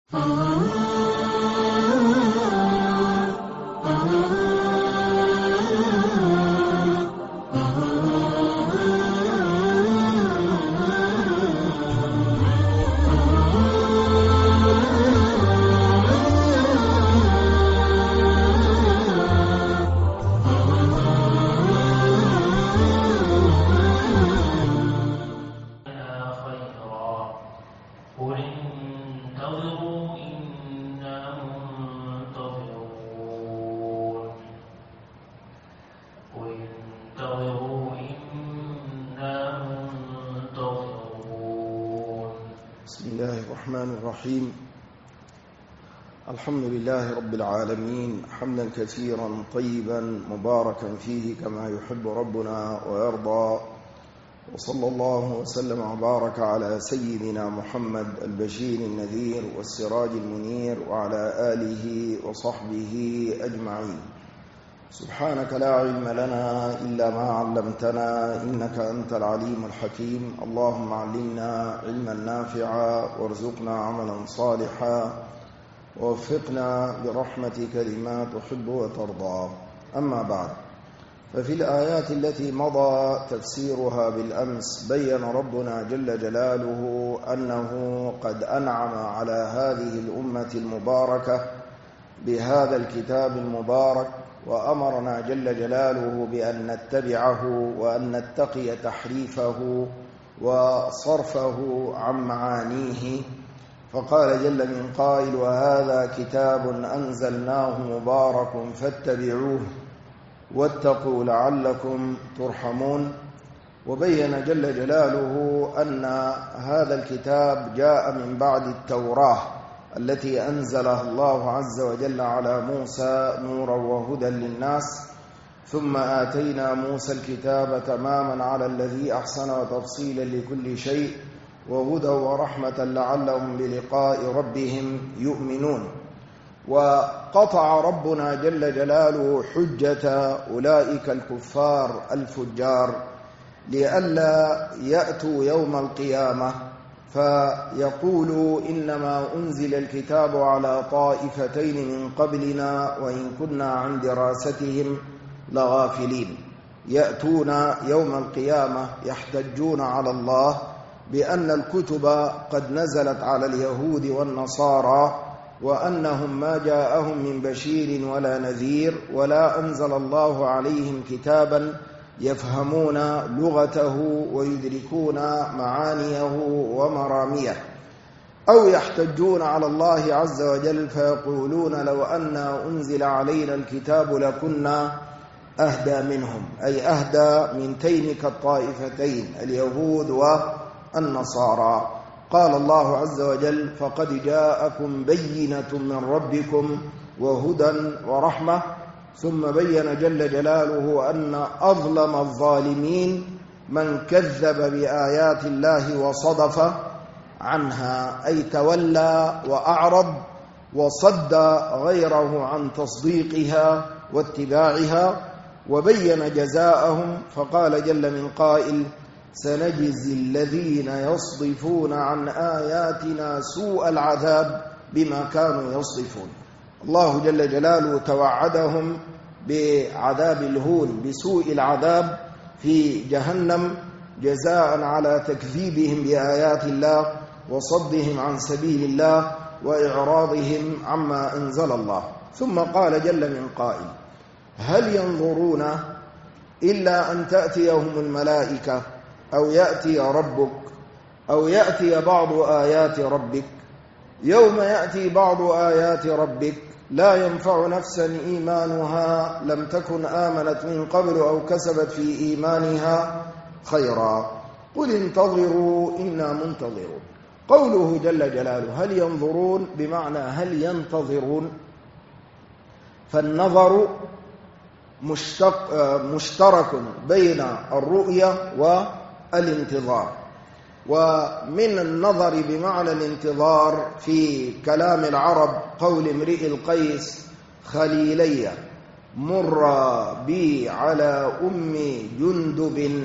الرحيم. الحمد لله رب العالمين، حمدا كثيرا طيبا مباركا فيه كما يحب ربنا ويرضى، وصلى الله وسلم وبارك على سيدنا محمد البشير النذير والسراج المنير وعلى آله وصحبه أجمعين. سبحانك لا علم لنا إلا ما علمتنا إنك أنت العليم الحكيم. اللهم علمنا علما نافعا وارزقنا عملا صالحا ووفقنا برحمتك لما تحب وترضى. أما بعد، ففي الآيات التي مضى تفسيرها بالأمس بين ربنا جل جلاله أنه قد أنعم على هذه الأمة المباركة بهذا الكتاب المبارك، وأمرنا جل جلاله بأن نتبعه وأن نتقي تحريفه وصرفه عن معانيه. فقال جل من قائل: وهذا كتاب أنزلناه مبارك فاتبعوه واتقوا لعلكم ترحمون. وبين جل جلاله أن هذا الكتاب جاء من بعد التوراة التي أنزلها الله عز وجل على موسى نورا وهدى للناس، ثم آتينا موسى الكتاب تماما على الذي أحسن وتفصيلا لكل شيء وهدى ورحمة لعلهم بلقاء ربهم يؤمنون. وقطع ربنا جل جلاله حجة أولئك الكفار الفجار لئلا يأتوا يوم القيامة فيقولوا إنما أنزل الكتاب على طائفتين من قبلنا وإن كنا عن دراستهم لغافلين. يأتون يوم القيامة يحتجون على الله بأن الكتب قد نزلت على اليهود والنصارى، وأنهم ما جاءهم من بشير ولا نذير، ولا أنزل الله عليهم كتابا يفهمون لغته ويدركون معانيه ومراميه. أو يحتجون على الله عز وجل فيقولون لو أن أنزل علينا الكتاب لكنا أهدى منهم، أي أهدى من تلك الطائفتين اليهود والنصارى. قال الله عز وجل: فقد جاءكم بينة من ربكم وهدى ورحمة. ثم بين جل جلاله أن أظلم الظالمين من كذب بآيات الله وصدف عنها، أي تولى وأعرض وصد غيره عن تصديقها واتباعها. وبين جزاءهم فقال جل من قائل: سنجزي الذين يصدفون عن آياتنا سوء العذاب بما كانوا يصدفون. الله جل جلاله توعدهم بعذاب الهون، بسوء العذاب في جهنم، جزاء على تكذيبهم بآيات الله وصدهم عن سبيل الله وإعراضهم عما أنزل الله. ثم قال جل من قائل: هل ينظرون إلا أن تأتيهم الملائكة أو يأتي ربك أو يأتي بعض آيات ربك. يوم يأتي بعض آيات ربك لا ينفع نفسا إيمانها لم تكن آمنت من قبل أو كسبت في إيمانها خيرا قل انتظروا إنا منتظرون. قوله جل جلاله هل ينظرون بمعنى هل ينتظرون، فالنظر مشترك بين الرؤية والانتظار. ومن النظر بمعنى الانتظار في كلام العرب قول امرئ القيس: خليلي مر بي على أم جندب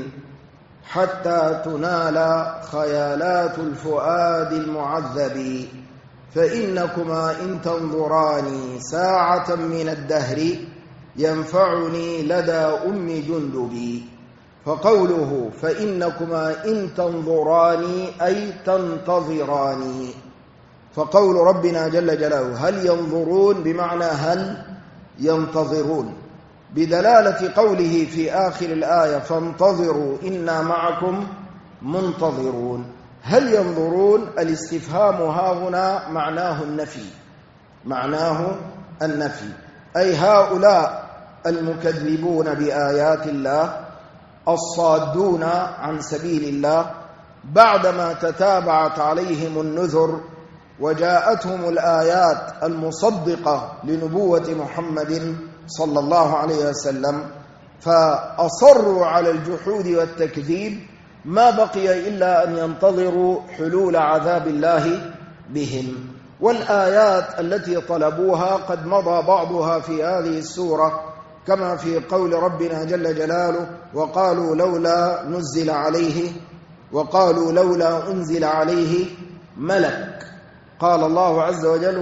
حتى تنال خيالات الفؤاد المعذب. فإنكما إن تنظراني ساعة من الدهر ينفعني لدى أم جندبي. فقوله فإنكما إن تنظراني أي تنتظراني. فقول ربنا جل جلاله هل ينظرون بمعنى هل ينتظرون، بدلالة قوله في آخر الآية فانتظروا إنا معكم منتظرون. هل ينظرون الاستفهام هاهنا معناه النفي، أي هؤلاء المكذبون بآيات الله الصادون عن سبيل الله بعدما تتابعت عليهم النذر وجاءتهم الآيات المصدقة لنبوة محمد صلى الله عليه وسلم، فأصروا على الجحود والتكذيب، ما بقي إلا أن ينتظروا حلول عذاب الله بهم. والآيات التي طلبوها قد مضى بعضها في هذه السورة، كما في قول ربنا جل جلاله وقالوا لولا أنزل عليه ملك. قال الله عز وجل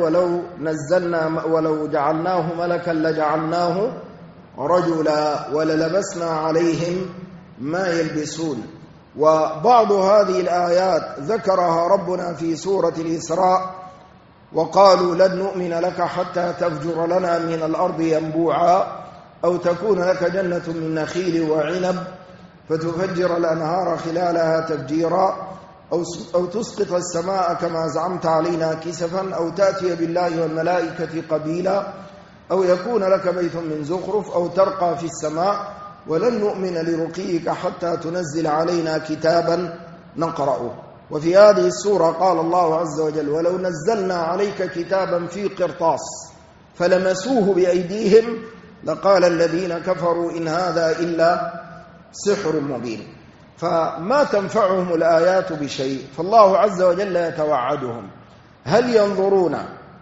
ولو جعلناه ملكا لجعلناه رجلا وللبسنا عليهم ما يلبسون. وبعض هذه الآيات ذكرها ربنا في سورة الإسراء وقالوا لن نؤمن لك حتى تفجر لنا من الأرض ينبوعا أو تكون لك جنة من نخيل وعنب فتفجر الأنهار خلالها تفجيرا أو تسقط السماء كما زعمت علينا كسفا أو تأتي بالله والملائكة قبيلا أو يكون لك بيت من زخرف أو ترقى في السماء ولن نؤمن لرقيك حتى تنزل علينا كتابا نقرأه. وفي هذه السورة قال الله عز وجل ولو نزلنا عليك كتابا في قرطاس فلمسوه بأيديهم لقال الذين كفروا إن هذا إلا سحر مبين. فما تنفعهم الآيات بشيء، فالله عز وجل يتوعدهم هل ينظرون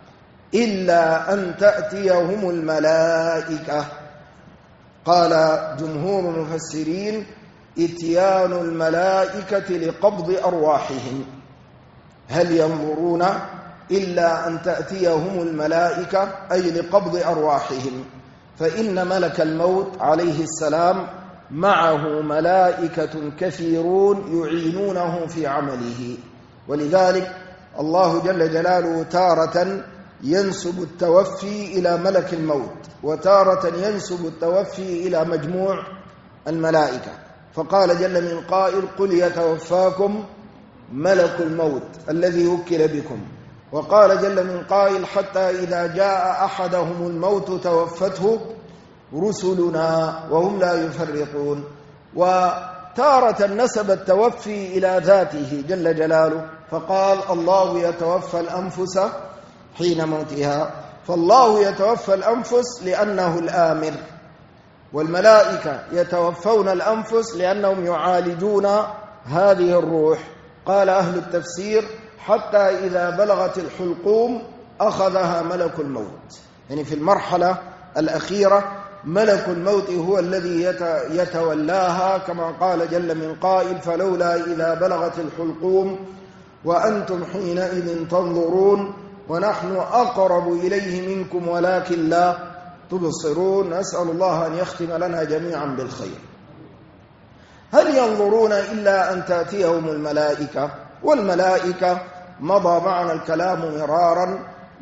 إلا أن تأتيهم الملائكة. قال جمهور المفسرين إتيان الملائكة لقبض أرواحهم، هل ينظرون إلا أن تأتيهم الملائكة أي لقبض أرواحهم، فإن ملك الموت عليه السلام معه ملائكة كثيرون يعينونه في عمله. ولذلك الله جل جلاله تارة ينسب التوفي إلى ملك الموت وتارة ينسب التوفي إلى مجموع الملائكة، فقال جل من قائل قل يتوفاكم ملك الموت الذي وكل بكم، وقال جل من قائل حتى إذا جاء أحدهم الموت توفته رسلنا وهم لا يفرطون. وتارة نسب التوفي إلى ذاته جل جلاله فقال الله يتوفى الأنفس حين موتها، فالله يتوفى الأنفس لأنه الآمر، والملائكة يتوفون الأنفس لأنهم يعالجون هذه الروح. قال أهل التفسير حتى إذا بلغت الحلقوم أخذها ملك الموت، يعني في المرحلة الأخيرة ملك الموت هو الذي يتولاها، كما قال جل من قائل فلولا إذا بلغت الحلقوم وأنتم حينئذ تنظرون ونحن أقرب إليه منكم ولكن لا تبصرون. نسأل الله أن يختم لنا جميعا بالخير. هل ينظرون إلا أن تأتيهم الملائكة؟ والملائكة مضى معنا الكلام مرارا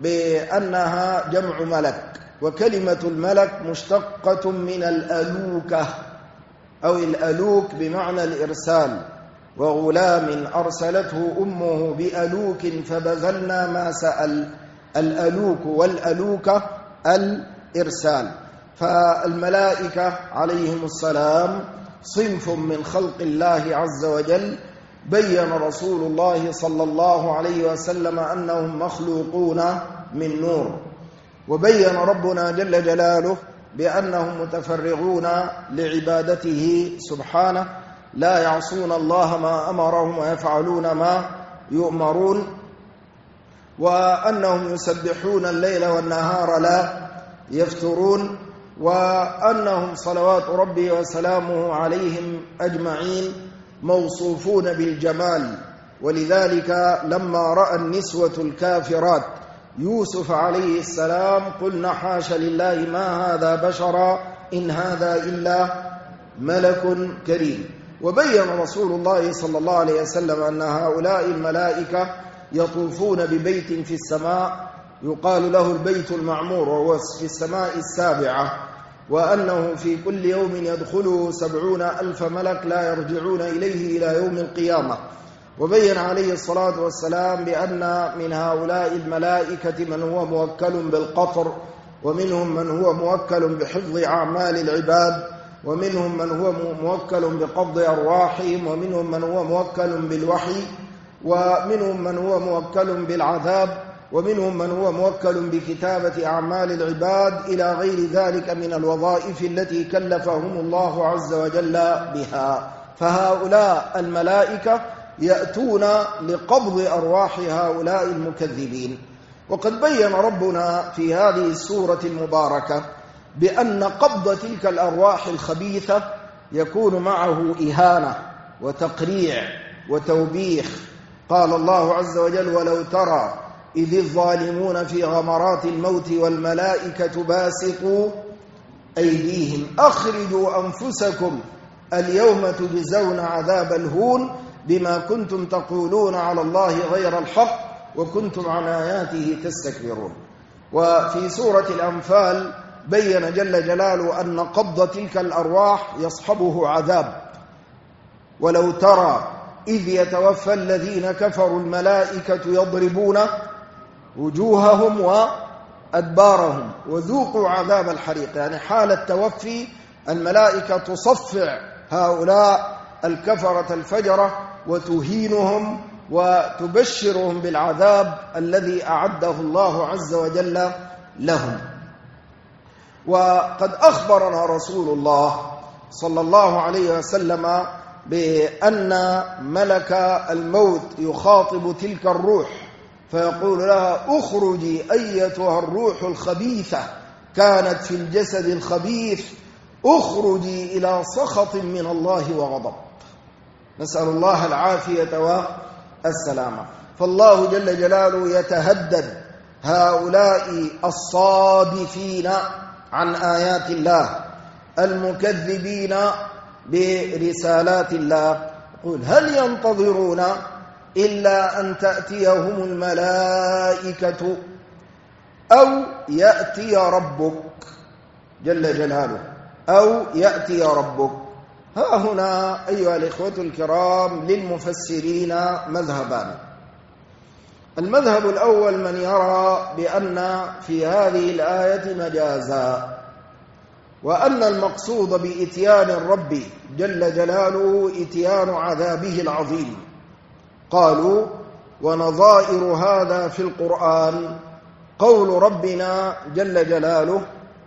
بأنها جمع ملك، وكلمة الملك مشتقة من الألوكة أو الألوك بمعنى الإرسال، وغلام أرسلته أمه بألوك فبذلنا ما سأل. الألوك والألوكة الإرسال. فالملائكة عليهم السلام صنف من خلق الله عز وجل، بين رسول الله صلى الله عليه وسلم أنهم مخلوقون من نور، وبين ربنا جل جلاله بأنهم متفرغون لعبادته سبحانه لا يعصون الله ما أمرهم ويفعلون ما يؤمرون، وأنهم يسبحون الليل والنهار لا يفترون، وأنهم صلوات ربي وسلامه عليهم أجمعين موصوفون بالجمال ولذلك لما رأى النسوة الكافرات يوسف عليه السلام قلنا حاشا لله ما هذا بشرا إن هذا إلا ملك كريم. وبين رسول الله صلى الله عليه وسلم أن هؤلاء الملائكة يطوفون ببيت في السماء يقال له البيت المعمور وهو في السماء السابعة، وأنه في كل يوم يدخله 70,000 ملك لا يرجعون إليه إلى يوم القيامة. وبين عليه الصلاة والسلام بأن من هؤلاء الملائكة من هو موكل بالقطر، ومنهم من هو موكل بحفظ أعمال العباد، ومنهم من هو موكل بقبض أرواحهم، ومنهم من هو موكل بالوحي، ومنهم من هو موكل بالعذاب، ومنهم من هو موكل بكتابة أعمال العباد إلى غير ذلك من الوظائف التي كلفهم الله عز وجل بها. فهؤلاء الملائكة يأتون لقبض أرواح هؤلاء المكذبين. وقد بين ربنا في هذه السورة المباركة بأن قبض تلك الأرواح الخبيثة يكون معه إهانة وتقريع وتوبيخ. قال الله عز وجل: ولو ترى إذ الظالمون في غمرات الموت والملائكة باسطوا أيديهم أخرجوا أنفسكم اليوم تجزون عذاب الهون بما كنتم تقولون على الله غير الحق وكنتم عن آياته تستكبرون. وفي سورة الأنفال بين جل جلاله أن قبض تلك الأرواح يصحبه عذاب. ولو ترى إذ يتوفى الذين كفروا الملائكة يضربون وجوههم وأدبارهم وذوقوا عذاب الحريق. يعني حال التوفي الملائكة تصفع هؤلاء الكفرة الفجرة وتهينهم وتبشرهم بالعذاب الذي أعده الله عز وجل لهم. وقد أخبرنا رسول الله صلى الله عليه وسلم بأن ملك الموت يخاطب تلك الروح فيقول لها: اخرجي أيتها الروح الخبيثة كانت في الجسد الخبيث، اخرجي إلى سخط من الله وغضب. نسأل الله العافية والسلامة. فالله جل جلاله يتهدد هؤلاء الصادفين عن آيات الله المكذبين برسالات الله. يقول: هل ينتظرون إلا أن تأتيهم الملائكة أو يأتي ربك جل جلاله، أو يأتي ربك. ها هنا أيها الإخوة الكرام للمفسرين مذهبان. المذهب الأول من يرى بأن في هذه الآية مجازا، وأن المقصود بإتيان الرب جل جلاله إتيان عذابه العظيم. قالوا: ونظائر هذا في القرآن قول ربنا جل جلاله: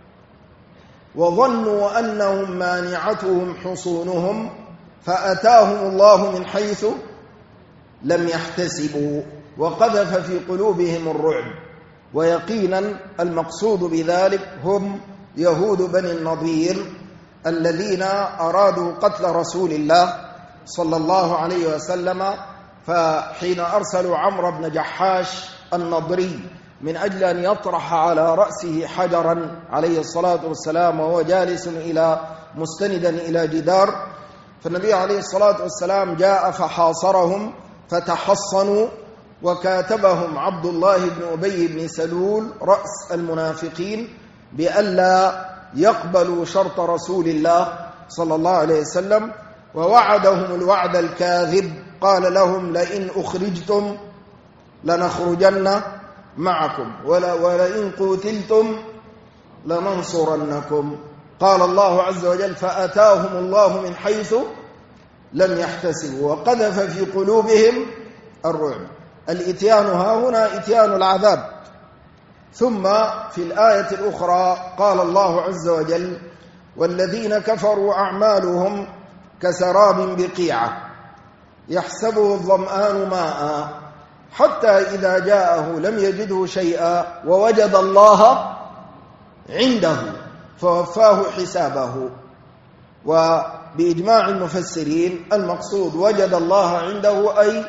وظنوا أنهم مانعتهم حصونهم فأتاهم الله من حيث لم يحتسبوا وقذف في قلوبهم الرعب. ويقينا المقصود بذلك هم يهود بني النضير الذين أرادوا قتل رسول الله صلى الله عليه وسلم، فحين أرسلوا عمرو بن جحاش النضري من أجل أن يطرح على رأسه حجرا عليه الصلاة والسلام وهو جالس مستندا إلى جدار، فالنبي عليه الصلاة والسلام جاء فحاصرهم فتحصنوا، وكاتبهم عبد الله بن أبي بن سلول رأس المنافقين بألا يقبلوا شرط رسول الله صلى الله عليه وسلم، ووعدهم الوعد الكاذب. قال لهم: لئن أخرجتم لنخرجن معكم ولئن قتلتم لننصرنكم. قال الله عز وجل: فأتاهم الله من حيث لم يحتسبوا وقذف في قلوبهم الرعب. الإتيان ها هنا إتيان العذاب. ثم في الآية الأخرى قال الله عز وجل: والذين كفروا أعمالهم كسراب بقيعة يحسبه الظمآن ماء حتى إذا جاءه لم يجده شيئا ووجد الله عنده فوفاه حسابه. وبإجماع المفسرين المقصود وجد الله عنده أي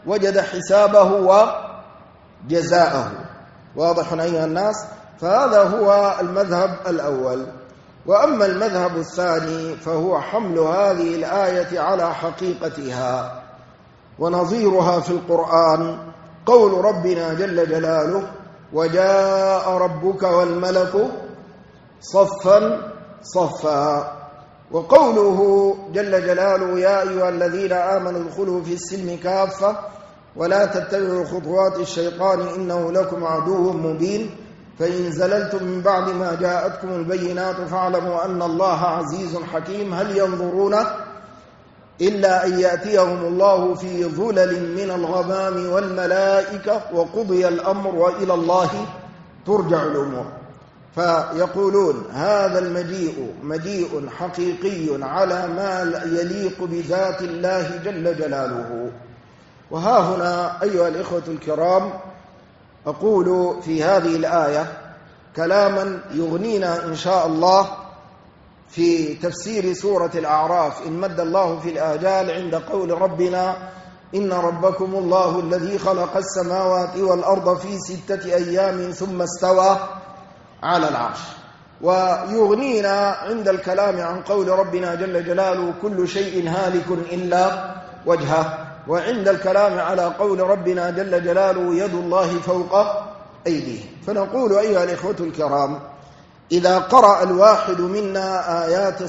وجد حسابه وجزاءه. واضح أيها الناس؟ فهذا هو المذهب الأول. وأما المذهب الثاني فهو حمل هذه الآية على حقيقتها، ونظيرها في القرآن قول ربنا جل جلاله: وجاء ربك والملك صفا صفا. وقوله جل جلاله: يا أيها الذين آمنوا ادخلوا في السلم كافة ولا تتبعوا خطوات الشيطان إنه لكم عدو مبين فإن زللتم من بعد ما جاءتكم البينات فاعلموا أن الله عزيز حكيم هل ينظرون إلا أن يأتيهم الله في ظلل من الغمام والملائكة وقضي الأمر وإلى الله ترجع الأمور. فيقولون هذا المجيء مجيء حقيقي على ما يليق بذات الله جل جلاله. وها هنا أيها الإخوة الكرام أقول في هذه الآية كلاما يغنينا إن شاء الله في تفسير سورة الأعراف إن مد الله في الآجال عند قول ربنا: إن ربكم الله الذي خلق السماوات والأرض في 6 أيام ثم استوى على العرش. ويغنينا عند الكلام عن قول ربنا جل جلاله: كل شيء هالك إلا وجهه. وعند الكلام على قول ربنا جل جلاله: يد الله فوق أيديه. فنقول أيها الإخوة الكرام: إذا قرأ الواحد منا آيات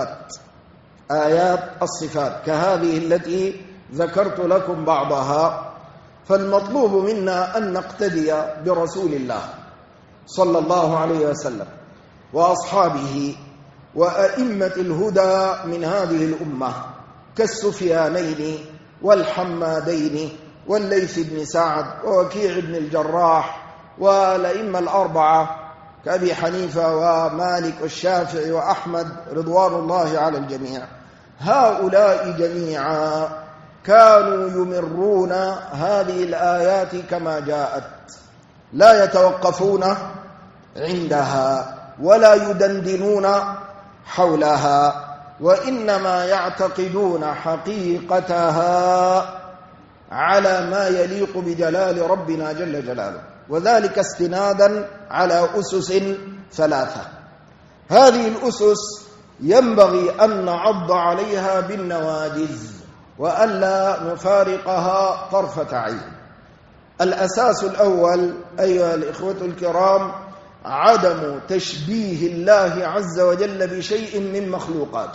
الصفات كهذه التي ذكرت لكم بعضها، فالمطلوب منا أن نقتدي برسول الله صلى الله عليه وسلم وأصحابه وأئمة الهدى من هذه الأمة كالسفيانين والحمادين والليث بن سعد ووكيع بن الجراح والأئمة الأربعة كأبي حنيفة ومالك والشافعي وأحمد رضوان الله على الجميع. هؤلاء جميعا كانوا يمرون هذه الآيات كما جاءت، لا يتوقفون عندها ولا يدندنون حولها، وإنما يعتقدون حقيقتها على ما يليق بجلال ربنا جل جلاله، وذلك استنادا على أسس 3. هذه الأسس ينبغي أن نعض عليها بالنواجذ وألا نفارقها طرفة عين. الأساس الأول أيها الإخوة الكرام عدم تشبيه الله عز وجل بشيء من مخلوقاته.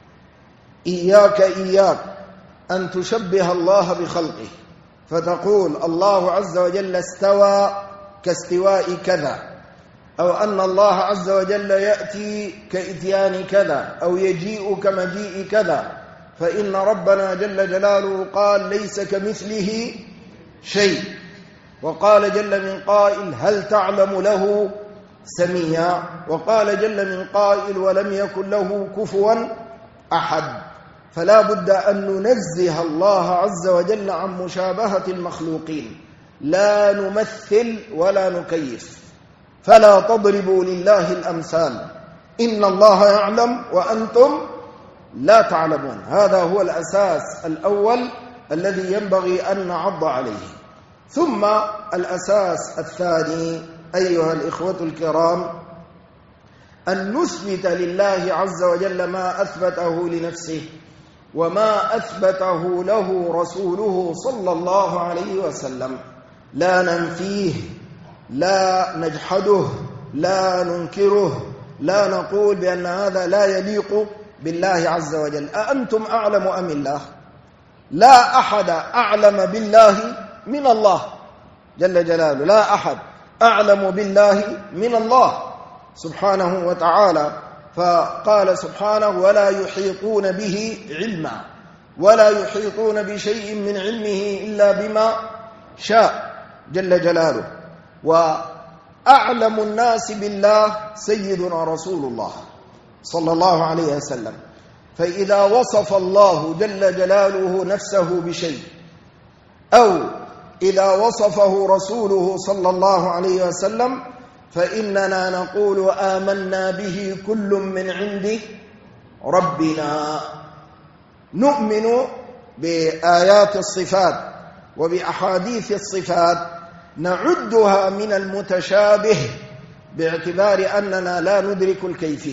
إياك أن تشبه الله بخلقه فتقول الله عز وجل استوى كاستواء كذا، أو أن الله عز وجل يأتي كإتيان كذا، أو يجيء كمجيء كذا، فإن ربنا جل جلاله قال ليس كمثله شيء. وقال جل من قائل هل تعلم له سميا، وقال جل من قائل ولم يكن له كفوا أحد. فلا بد أن ننزه الله عز وجل عن مشابهة المخلوقين، لا نمثل ولا نكيف. فلا تضربوا لله الأمثال، إن الله يعلم وأنتم لا تعلمون. هذا هو الأساس الأول الذي ينبغي أن نعض عليه. ثم الأساس الثاني أيها الإخوة الكرام أن نثبت لله عز وجل ما أثبته لنفسه وما أثبته له رسوله صلى الله عليه وسلم، لا ننفيه، لا نجحده، لا ننكره، لا نقول بأن هذا لا يليق بالله عز وجل. أأنتم أعلم أم الله؟ لا أحد أعلم بالله من الله جل جلاله، لا أحد أعلم بالله من الله سبحانه وتعالى. فقال سبحانه ولا يحيطون به علما، ولا يحيطون بشيء من علمه إلا بما شاء جل جلاله. وأعلم الناس بالله سيدنا رسول الله صلى الله عليه وسلم. فإذا وصف الله جل جلاله نفسه بشيء، أو إذا وصفه رسوله صلى الله عليه وسلم، فإننا نقول آمنا به كل من عند ربنا. نؤمن بآيات الصفات وبأحاديث الصفات نعدها من المتشابه باعتبار أننا لا ندرك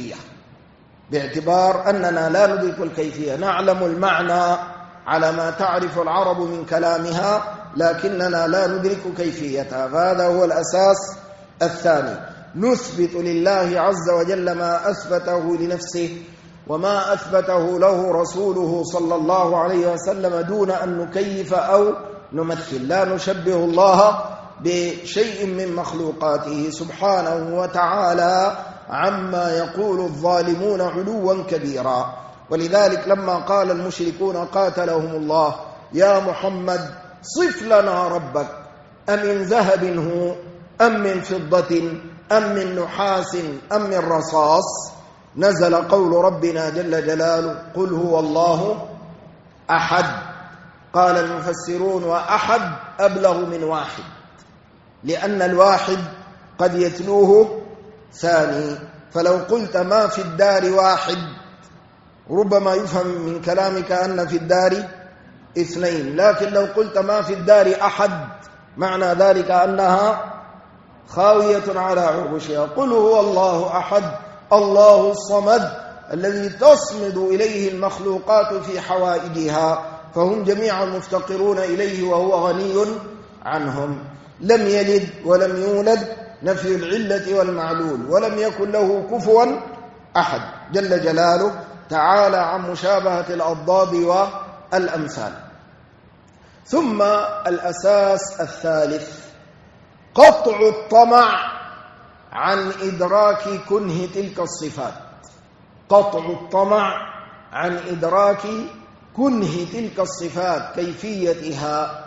الكيفية، نعلم المعنى على ما تعرف العرب من كلامها لكننا لا ندرك كيفيتها. فهذا هو الأساس الثاني، نثبت لله عز وجل ما أثبته لنفسه وما أثبته له رسوله صلى الله عليه وسلم دون أن نكيف أو نمثل، لا نشبه الله بشيء من مخلوقاته سبحانه وتعالى عما يقول الظالمون علوا كبيرا. ولذلك لما قال المشركون قاتلهم الله يا محمد صف لنا ربك أمن ذهب هو أم من فضة أم من نحاس أم من رصاص، نزل قول ربنا جل جلاله قل هو الله أحد. قال المفسرون وأحد أبلغ من واحد، لأن الواحد قد يتلوه ثاني، فلو قلت ما في الدار واحد ربما يفهم من كلامك أن في الدار اثنين، لكن لو قلت ما في الدار أحد معنى ذلك أنها خاوية على عروشها. قل هو الله أحد الله الصمد الذي تصمد إليه المخلوقات في حوائجها، فهم جميعا مفتقرون إليه وهو غني عنهم. لم يلد ولم يولد، نفي العلة والمعلول، ولم يكن له كفوا أحد جل جلاله تعالى عن مشابهة الأضداد والأمثال. ثم الأساس الثالث قطع الطمع عن إدراك كنه تلك الصفات، قطع الطمع عن إدراك كنه تلك الصفات، كيفيتها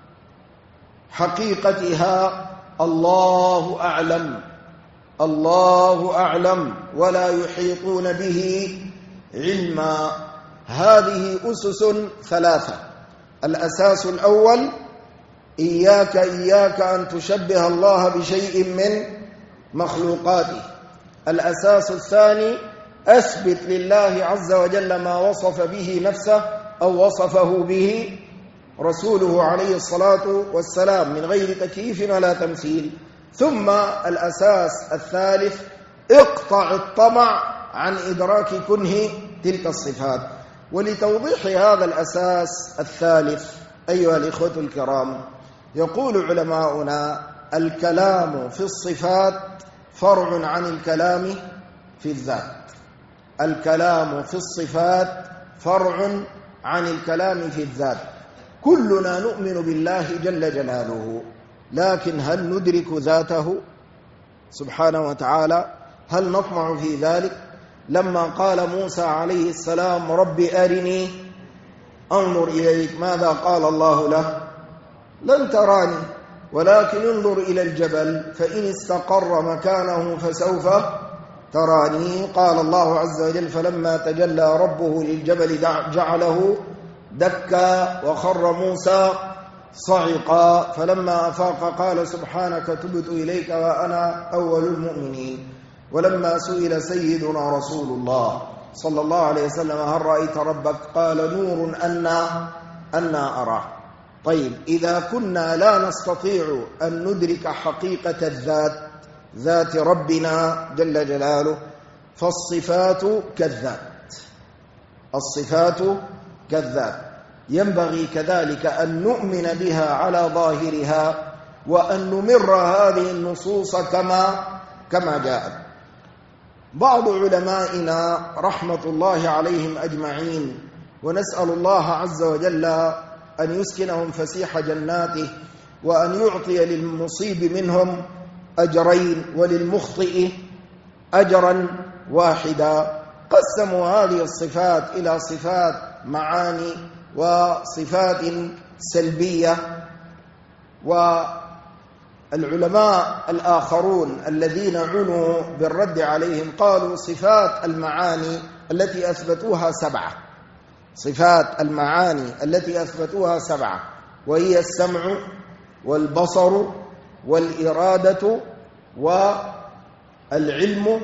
حقيقتها الله أعلم، الله أعلم ولا يحيطون به علما. هذه أسس ثلاثة. الأساس الأول إياك أن تشبه الله بشيء من مخلوقاته. الأساس الثاني أثبت لله عز وجل ما وصف به نفسه أو وصفه به رسوله عليه الصلاة والسلام من غير تكييف ولا تمثيل. ثم الأساس الثالث اقطع الطمع عن إدراك كنه تلك الصفات. ولتوضيح هذا الأساس الثالث أيها الإخوة الكرام، يقول علماؤنا الكلام في الصفات فرع عن الكلام في الذات. الكلام في الصفات فرع عن الكلام في الذات. كلنا نؤمن بالله جل جلاله، لكن هل ندرك ذاته سبحانه وتعالى؟ هل نطمع في ذلك؟ لما قال موسى عليه السلام رب أرني أنظر إليك، ماذا قال الله له؟ لن تراني ولكن انظر إلى الجبل فإن استقر مكانه فسوف تراني. قال الله عز وجل فلما تجلى ربه للجبل جعله دكا وخر موسى صعقا فلما أفاق قال سبحانك تبت إليك وأنا أول المؤمنين. ولما سئل سيدنا رسول الله صلى الله عليه وسلم هل رأيت ربك؟ قال نور أنا أراه. طيب إذا كنا لا نستطيع أن ندرك حقيقة الذات، ذات ربنا جل جلاله، فالصفات كالذات، الصفات كالذات. ينبغي كذلك أن نؤمن بها على ظاهرها وأن نمر هذه النصوص كما جاءت. بعض علمائنا رحمة الله عليهم أجمعين، ونسأل الله عز وجل أن يسكنهم فسيح جناته وأن يعطي للمصيب منهم أجرين وللمخطئ أجرا واحدا، قسموا هذه الصفات إلى صفات معاني وصفات سلبية. والعلماء الآخرون الذين عنوا بالرد عليهم قالوا صفات المعاني التي أثبتوها 7، صفات المعاني التي أثبتوها 7، وهي السمع والبصر والإرادة والعلم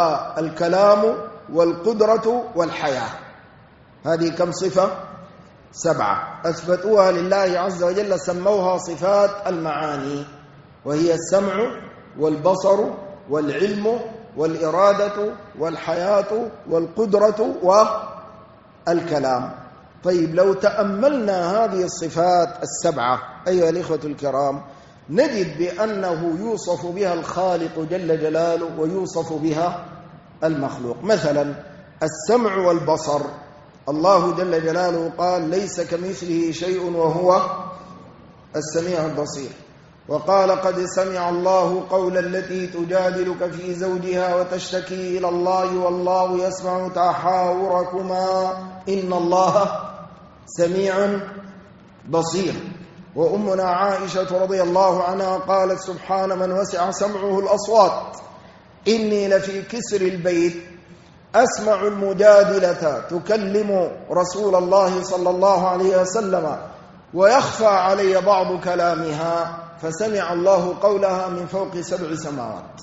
والكلام والقدرة والحياة. هذه كم صفة؟ 7 أثبتوها لله عز وجل، سموها صفات المعاني، وهي السمع والبصر والعلم والإرادة والحياة والقدرة والكلام. طيب لو تأملنا هذه الصفات السبعة أيها الإخوة الكرام، نجد بأنه يوصف بها الخالق جل جلاله ويوصف بها المخلوق. مثلا السمع والبصر، الله جل جلاله قال ليس كمثله شيء وهو السميع البصير، وقال قد سمع الله قول التي تجادلك في زوجها وتشتكي إلى الله والله يسمع تحاوركما إن الله سميع بصير. وأمنا عائشة رضي الله عنها قالت سبحان من وسع سمعه الأصوات إني لفي كسر البيت أسمع المجادلة تكلم رسول الله صلى الله عليه وسلم ويخفى علي بعض كلامها فسمع الله قولها من فوق 7 سماوات.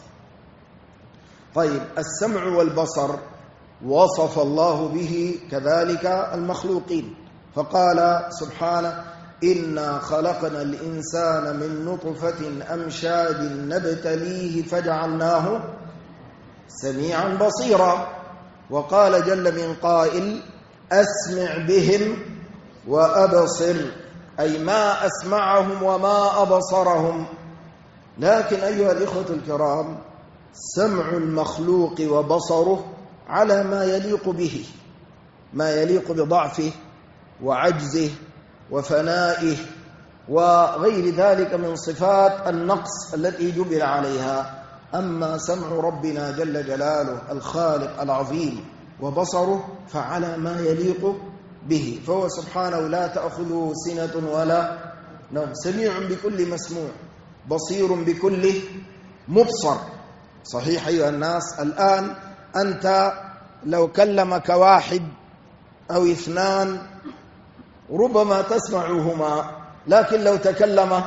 طيب السمع والبصر وصف الله به كذلك المخلوقين، فقال سبحانه إنا خلقنا الإنسان من نطفة أمشاج نبتليه فجعلناه سميعا بصيرا. وقال جل من قائل أسمع بهم وأبصر، أي ما أسمعهم وما أبصرهم. لكن أيها الإخوة الكرام، سمع المخلوق وبصره على ما يليق به، ما يليق بضعفه وعجزه وفنائه وغير ذلك من صفات النقص التي جبل عليها. أما سمع ربنا جل جلاله الخالق العظيم وبصره فعلى ما يليق به، فهو سبحانه لا تأخذه سنة ولا نوم، سميع بكل مسموع بصير بكل مبصر. صحيح أيها الناس، الآن أنت لو كلمك واحد أو 2 ربما تسمعهما، لكن لو تكلم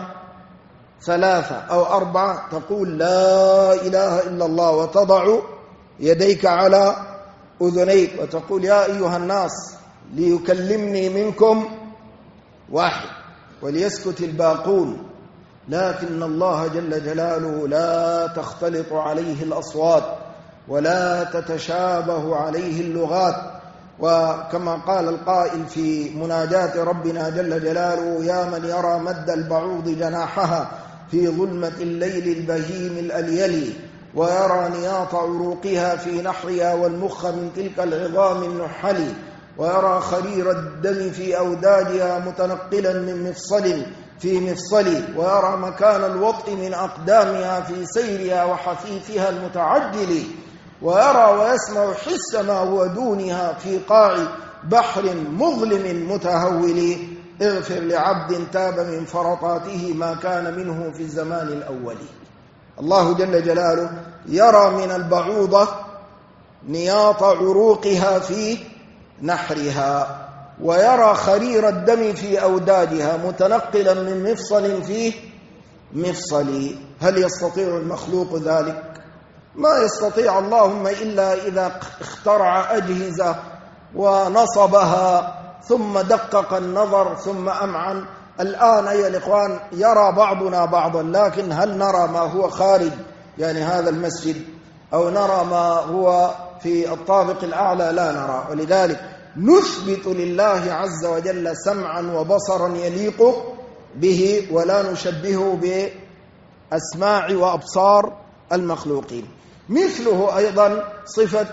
3 أو 4 تقول لا إله إلا الله وتضع يديك على أذنيك وتقول يا أيها الناس ليكلمني منكم واحد وليسكت الباقون. لكن الله جل جلاله لا تختلط عليه الأصوات ولا تتشابه عليه اللغات، وكما قال القائل في مناجاة ربنا جل جلاله يا من يرى مد البعوض جناحها في ظلمة الليل البهيم الأليل ويرى نياط عروقها في نحرها والمخ من تلك العظام النحل ويرى خرير الدم في أوداجها متنقلا من مفصل في مفصل ويرى مكان الوطء من أقدامها في سيرها وحفيفها المتعجل ويرى ويسمع حس ما هو دونها في قاع بحر مظلم متهول. اغفر لعبد تاب من فرطاته ما كان منه في الزمان الأول. الله جل جلاله يرى من البعوضة نياط عروقها في نحرها ويرى خرير الدم في أوداجها متنقلا من مفصل في مفصل. هل يستطيع المخلوق ذلك؟ ما يستطيع، اللهم إلا إذا اخترع أجهزة ونصبها ثم دقق النظر ثم أمعن. الآن أيها الإخوان يرى بعضنا بعضا، لكن هل نرى ما هو خارج يعني هذا المسجد أو نرى ما هو في الطابق الأعلى؟ لا نرى. ولذلك نثبت لله عز وجل سمعا وبصرا يليق به ولا نشبهه بأسماع وأبصار المخلوقين. مثله أيضا صفة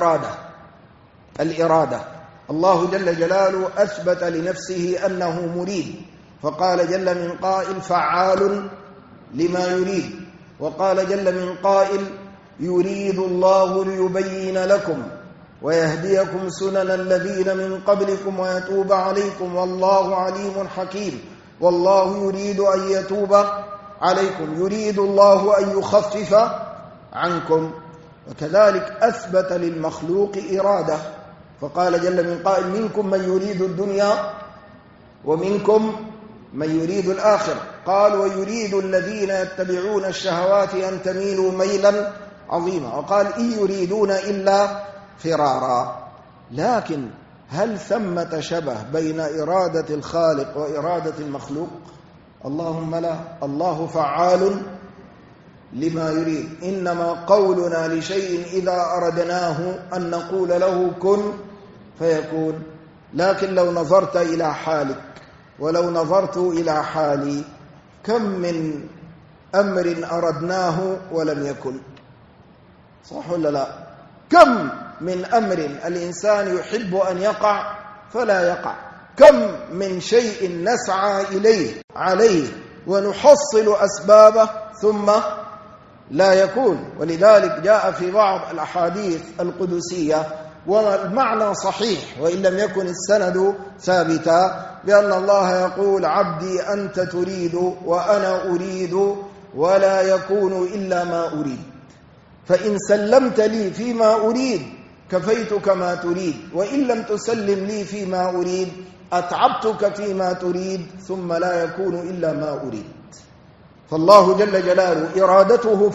الإرادة. الله جل جلاله أثبت لنفسه أنه مريد، فقال جل من قائل فعال لما يريد، وقال جل من قائل يريد الله ليبين لكم ويهديكم سنن الذين من قبلكم ويتوب عليكم والله عليم حكيم. والله يريد أن يتوب عليكم، يريد الله أن يخفف عنكم. وكذلك أثبت للمخلوق إرادة، فقال جل من قائل منكم من يريد الدنيا ومنكم من يريد الآخرة. قال ويريد الذين يتبعون الشهوات أن تميلوا ميلا عظيما، وقال إن يريدون إلا فرارا. لكن هل ثمة شبه بين إرادة الخالق وإرادة المخلوق؟ اللهم لا. الله فعال لما يريد، إنما قولنا لشيء إذا أردناه أن نقول له كن فيكون. لكن لو نظرت إلى حالك ولو نظرت إلى حالي، كم من أمر أردناه ولم يكن؟ صح ولا لا؟ كم من أمر الإنسان يحب أن يقع فلا يقع، كم من شيء نسعى إليه عليه ونحصل أسبابه ثم لا يكون. ولذلك جاء في بعض الأحاديث القدسية والمعنى صحيح وإن لم يكن السند ثابتا، بأن الله يقول: عبدي أنت تريد وأنا أريد ولا يكون إلا ما أريد، فإن سلمت لي فيما أريد كفيتك ما تريد، وإن لم تسلم لي فيما أريد أتعبتك فيما تريد ثم لا يكون إلا ما أريد. فالله جل جلاله إرادته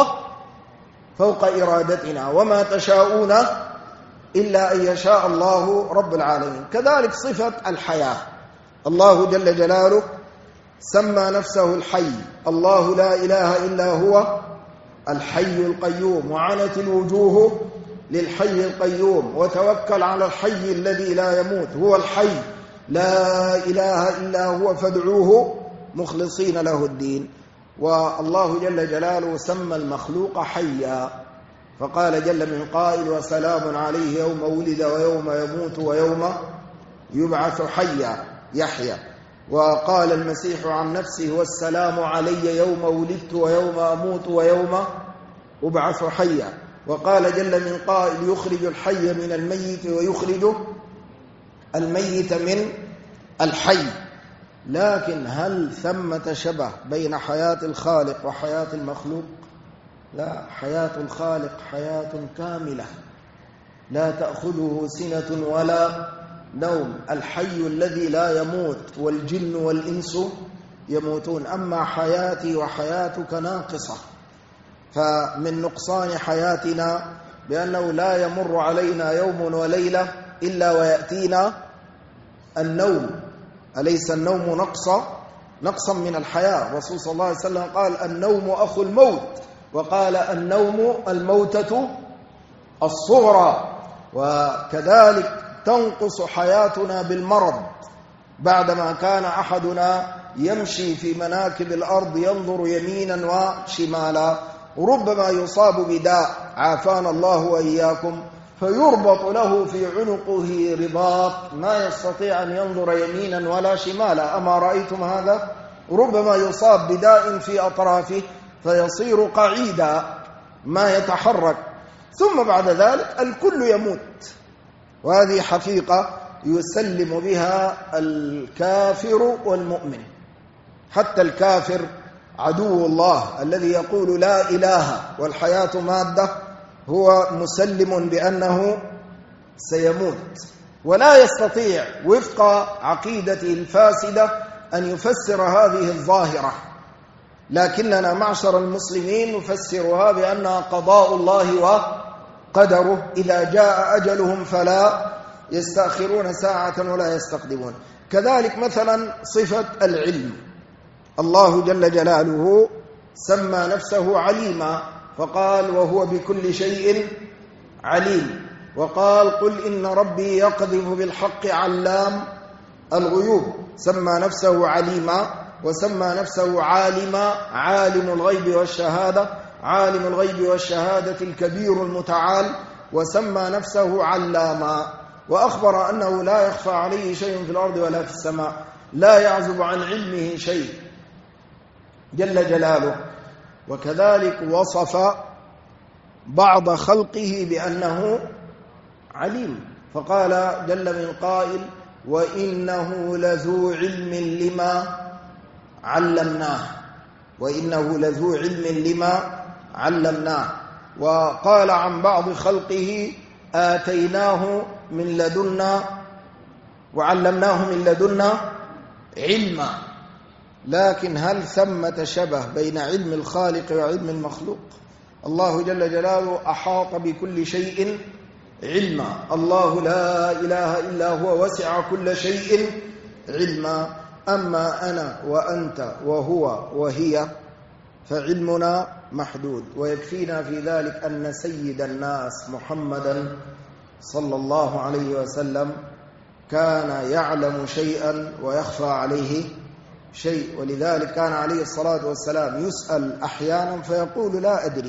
فوق إرادتنا، وما تشاءون إلا أن يشاء الله رب العالمين. كذلك صفة الحياة، الله جل جلاله سمى نفسه الحي، الله لا إله إلا هو الحي القيوم، وعنت الوجوه للحي القيوم، وتوكل على الحي الذي لا يموت، هو الحي لا إله إلا هو فادعوه مخلصين له الدين. والله جل جلاله سمى المخلوق حيا، فقال جل من قائل: وسلام عليه يوم ولد ويوم يموت ويوم يبعث حيا يحيى. وقال المسيح عن نفسه: والسلام علي يوم ولدت ويوم أموت ويوم أبعث حيا. وقال جل من قائل: يخرج الحي من الميت ويخرج الميت من الحي. لكن هل ثمة شبه بين حياة الخالق وحياة المخلوق؟ لا، حياة الخالق حياة كاملة لا تأخذه سنة ولا نوم، الحي الذي لا يموت، والجن والإنس يموتون. أما حياتي وحياتك ناقصة، فمن نقصان حياتنا بأنه لا يمر علينا يوم وليلة إلا ويأتينا النوم. أليس النوم نقصا من الحياة؟ الرسول صلى الله عليه وسلم قال: النوم أخو الموت، وقال: النوم الموتة الصغرى. وكذلك تنقص حياتنا بالمرض، بعدما كان أحدنا يمشي في مناكب الأرض ينظر يمينا وشمالا، ربما يصاب بداء عافانا الله وإياكم، فيربط له في عنقه رباط ما يستطيع أن ينظر يمينا ولا شمالا. أما رأيتم هذا؟ ربما يصاب بداء في أطرافه فيصير قعيدا ما يتحرك، ثم بعد ذلك الكل يموت. وهذه حقيقة يسلم بها الكافر والمؤمن. حتى الكافر عدو الله الذي يقول لا إله والحياة مادة هو مسلم بأنه سيموت، ولا يستطيع وفق عقيدته الفاسدة أن يفسر هذه الظاهرة. لكننا معشر المسلمين نفسرها بأنها قضاء الله وقدره، إذا جاء أجلهم فلا يستأخرون ساعة ولا يستقدمون. كذلك مثلا صفة العلم، الله جل جلاله سمى نفسه عليما، فقال: وهو بكل شيء عليم. وقال: قل إن ربي يقذف بالحق علام الغيوب. سمى نفسه عليما، وسمى نفسه عالما، عالم الغيب والشهادة، عالم الغيب والشهادة الكبير المتعال. وسمى نفسه علاما، وأخبر أنه لا يخفى عليه شيء في الأرض ولا في السماء، لا يعزب عن علمه شيء جل جلاله. وكذلك وصف بعض خلقه بأنه عليم، فقال جل من قائل: وإنه لذو علم لما علمناه، وإنه لذو علم لما علمناه. وقال عن بعض خلقه: آتيناه من لدنا وعلمناه من لدنا علما. لكن هل ثمة شبه بين علم الخالق وعلم المخلوق؟ الله جل جلاله أحاط بكل شيء علما. الله لا إله إلا هو وسع كل شيء علما. أما أنا وأنت وهو وهي فعلمنا محدود، ويكفينا في ذلك أن سيد الناس محمدا صلى الله عليه وسلم كان يعلم شيئا ويخفى عليه شيء، ولذلك كان عليه الصلاة والسلام يسأل أحيانا فيقول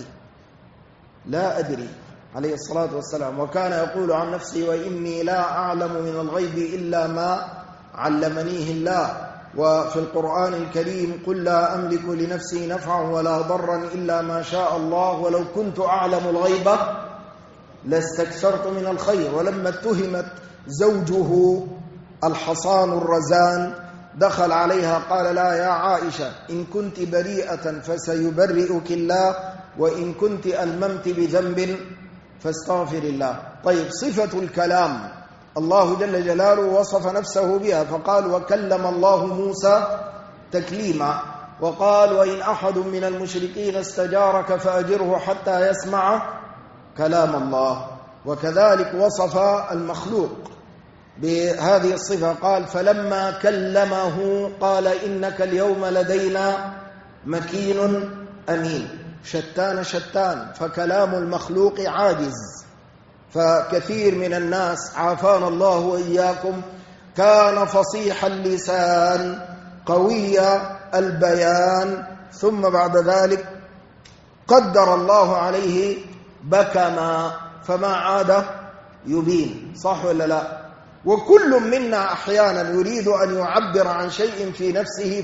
لا أدري عليه الصلاة والسلام، وكان يقول عن نفسه وإني لا أعلم من الغيب إلا ما علمنيه الله. وفي القرآن الكريم قل لا أملك لنفسي نفعا ولا ضرا إلا ما شاء الله ولو كنت أعلم الغيب لاستكثرت من الخير. ولما اتهمت زوجه الحصان الرزان دخل عليها قال لا يا عائشة إن كنت بريئة فسيبرئك الله وإن كنت ألممت بذنب فاستغفر الله. طيب، صفة الكلام الله جل جلاله وصف نفسه بها فقال وكلم الله موسى تكليما، وقال وإن أحد من المشركين استجارك فأجره حتى يسمع كلام الله. وكذلك وصف المخلوق بهذه الصفة قال فلما كلمه قال إنك اليوم لدينا مكين أمين. شتان، فكلام المخلوق عاجز. فكثير من الناس عافانا الله وإياكم كان فصيح اللسان قوي البيان، ثم بعد ذلك قدر الله عليه بكما فما عاد يبين. صح ولا لا؟ وكل منا أحيانا يريد أن يعبر عن شيء في نفسه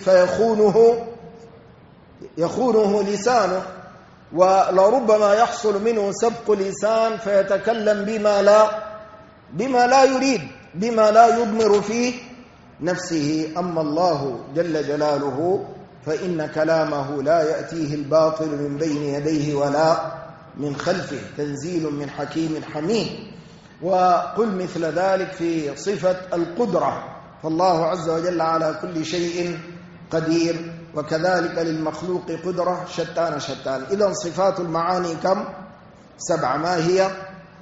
فيخونه لسانه، ولربما يحصل منه سبق لسان فيتكلم بما لا يريد، بما لا يضمر فيه نفسه. أما الله جل جلاله فإن كلامه لا يأتيه الباطل من بين يديه ولا من خلفه، تنزيل من حكيم حميد. وقل مثل ذلك في صفة القدرة، فالله عز وجل على كل شيء قدير، وكذلك للمخلوق قدرة شتان. إذن صفات المعاني كم؟ 7. ما هي؟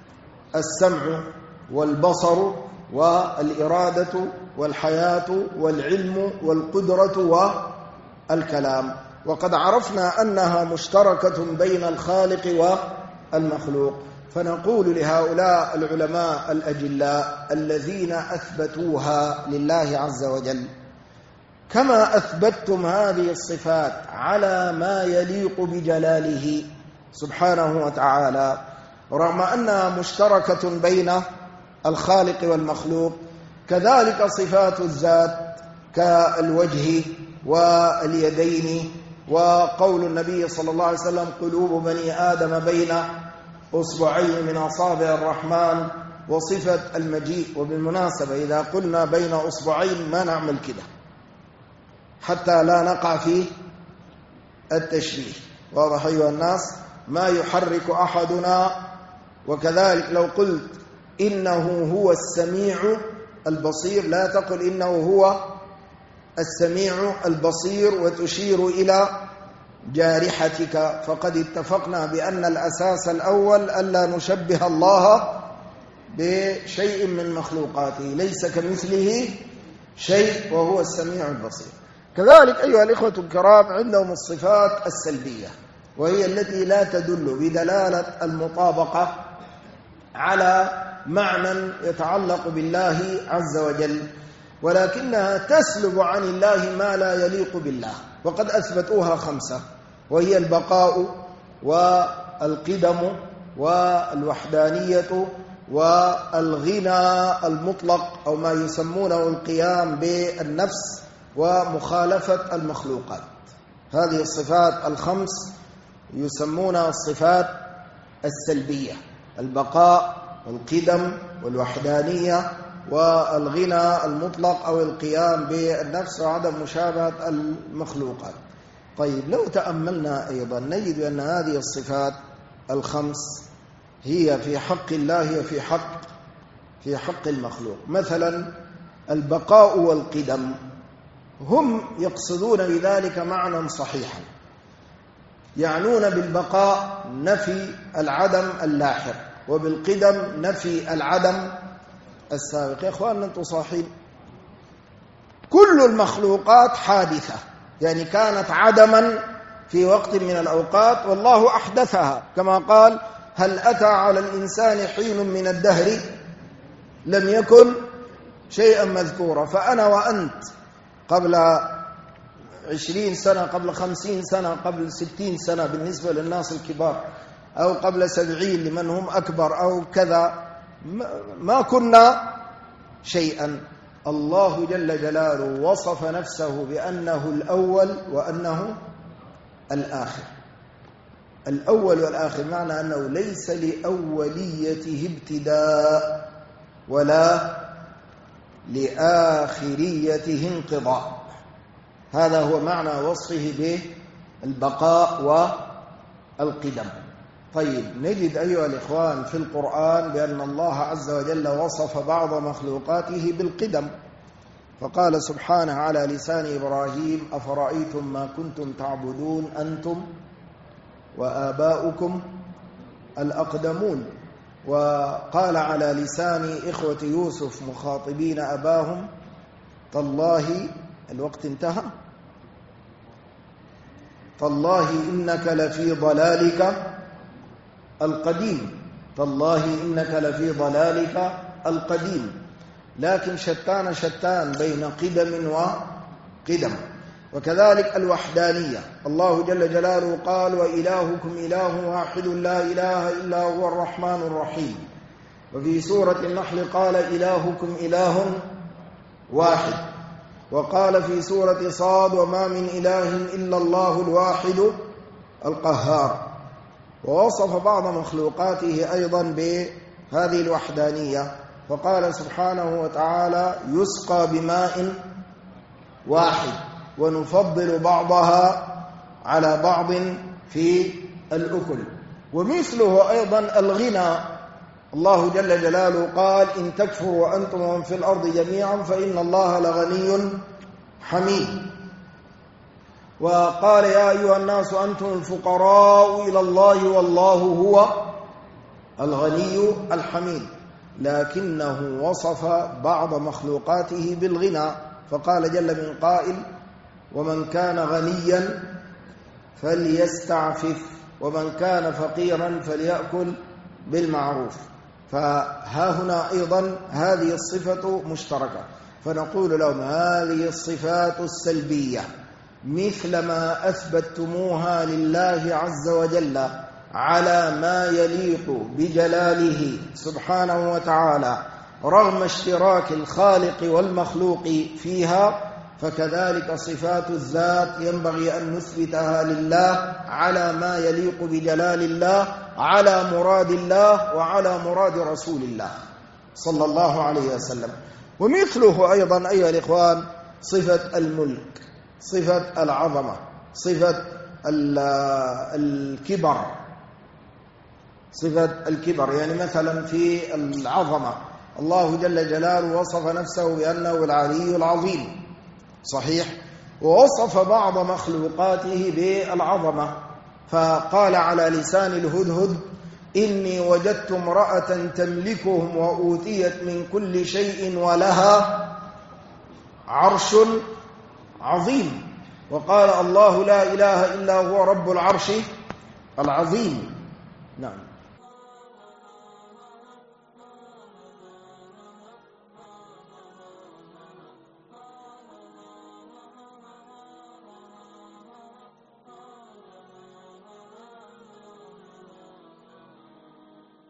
السمع والبصر والإرادة والحياة والعلم والقدرة والكلام. وقد عرفنا أنها مشتركة بين الخالق والمخلوق، فنقول لهؤلاء العلماء الأجلاء الذين أثبتوها لله عز وجل كما أثبتتم هذه الصفات على ما يليق بجلاله سبحانه وتعالى، رغم أنها مشتركة بين الخالق والمخلوق، كذلك صفات الذات كالوجه واليدين، وقول النبي صلى الله عليه وسلم قلوب بني آدم بين أصبعين من أصابع الرحمن، وصفة المجيء. وبالمناسبة إذا قلنا بين أصبعين ما نعمل كده حتى لا نقع في التشبيه، واضح أيها الناس؟ ما يحرك أحدنا. وكذلك لو قلت إنه هو السميع البصير لا تقل إنه هو السميع البصير وتشير إلى جارحتك، فقد اتفقنا بأن الأساس الأول ألا نشبه الله بشيء من مخلوقاته، ليس كمثله شيء وهو السميع البصير. كذلك أيها الإخوة الكرام عندهم الصفات السلبية، وهي التي لا تدل بدلالة المطابقة على معنى يتعلق بالله عز وجل، ولكنها تسلب عن الله ما لا يليق بالله. وقد أثبتوها 5، وهي البقاء والقدم والوحدانية والغنى المطلق، أو ما يسمونه القيام بالنفس ومخالفة المخلوقات. هذه الصفات ال5 يسمونها الصفات السلبية: البقاء والقدم والوحدانية والغنى المطلق أو القيام بالنفس وعدم مشابهة المخلوقات. طيب، لو تأملنا أيضا نجد أن هذه الصفات ال5 هي في حق الله وفي حق المخلوق. مثلا البقاء والقدم هم يقصدون بذلك معنى صحيحا، يعنون بالبقاء نفي العدم اللاحق، وبالقدم نفي العدم السابق. يا إخواننا أنتم صاحين، كل المخلوقات حادثة، يعني كانت عدما في وقت من الأوقات والله أحدثها، كما قال: هل أتى على الإنسان حين من الدهر لم يكن شيئا مذكورا. فأنا وأنت قبل 20 سنة، قبل 50 سنة، قبل 60 سنة بالنسبة للناس الكبار، أو قبل 70 لمن هم أكبر، أو كذا، ما كنا شيئا. الله جل جلاله وصف نفسه بأنه الأول وأنه الآخر. الأول والآخر معنى أنه ليس لأوليته ابتداء ولا لآخريته انقضاء. هذا هو معنى وصفه بالبقاء والقدم. طيب، نجد أيها الإخوان في القرآن بأن الله عز وجل وصف بعض مخلوقاته بالقدم، فقال سبحانه على لسان إبراهيم: أفرأيتم ما كنتم تعبدون أنتم وآباؤكم الأقدمون. وقال على لسان إخوة يوسف مخاطبين أباهم: تالله، الوقت انتهى، تالله إنك لفي ضلالك القديم، تالله إنك لفي ضلالك القديم. لكن شتان بين قدم وقدم. وكذلك الوحدانية، الله جل جلاله قال: وإلهكم إله واحد لا إله إلا هو الرحمن الرحيم. وفي سورة النحل قال: إلهكم إله واحد. وقال في سورة صاد: وما من إله إلا الله الواحد القهار. ووصف بعض مخلوقاته أيضا بهذه الوحدانية، فقال سبحانه وتعالى: يسقى بماء واحد ونفضل بعضها على بعض في الأكل. ومثله أيضا الغنى، الله جل جلاله قال: إن تكفروا أنتم ومن في الأرض جميعا فإن الله لغني حميد. وقال: يا أيها الناس أنتم الفقراء إلى الله والله هو الغني الحميد. لكنه وصف بعض مخلوقاته بالغنى، فقال جل من قائل: ومن كان غنيا فليستعفف ومن كان فقيرا فليأكل بالمعروف. فها هنا أيضا هذه الصفة مشتركة، فنقول لهم: هذه الصفات السلبية مثل ما أثبتموها لله عز وجل على ما يليق بجلاله سبحانه وتعالى رغم اشتراك الخالق والمخلوق فيها، فكذلك صفات الذات ينبغي أن نثبتها لله على ما يليق بجلال الله، على مراد الله وعلى مراد رسول الله صلى الله عليه وسلم. ومثله أيضا أيها الإخوان صفة الملك، صفة العظمة، صفة الكبر، صفة الكبر. يعني مثلا في العظمة الله جل جلاله وصف نفسه بأنه العلي العظيم، صحيح، ووصف بعض مخلوقاته بالعظمة، فقال على لسان الهدهد: إني وجدت امرأة تملكهم وأوتيت من كل شيء ولها عرش عظيم. وقال الله: لا إله إلا هو رب العرش العظيم. نعم.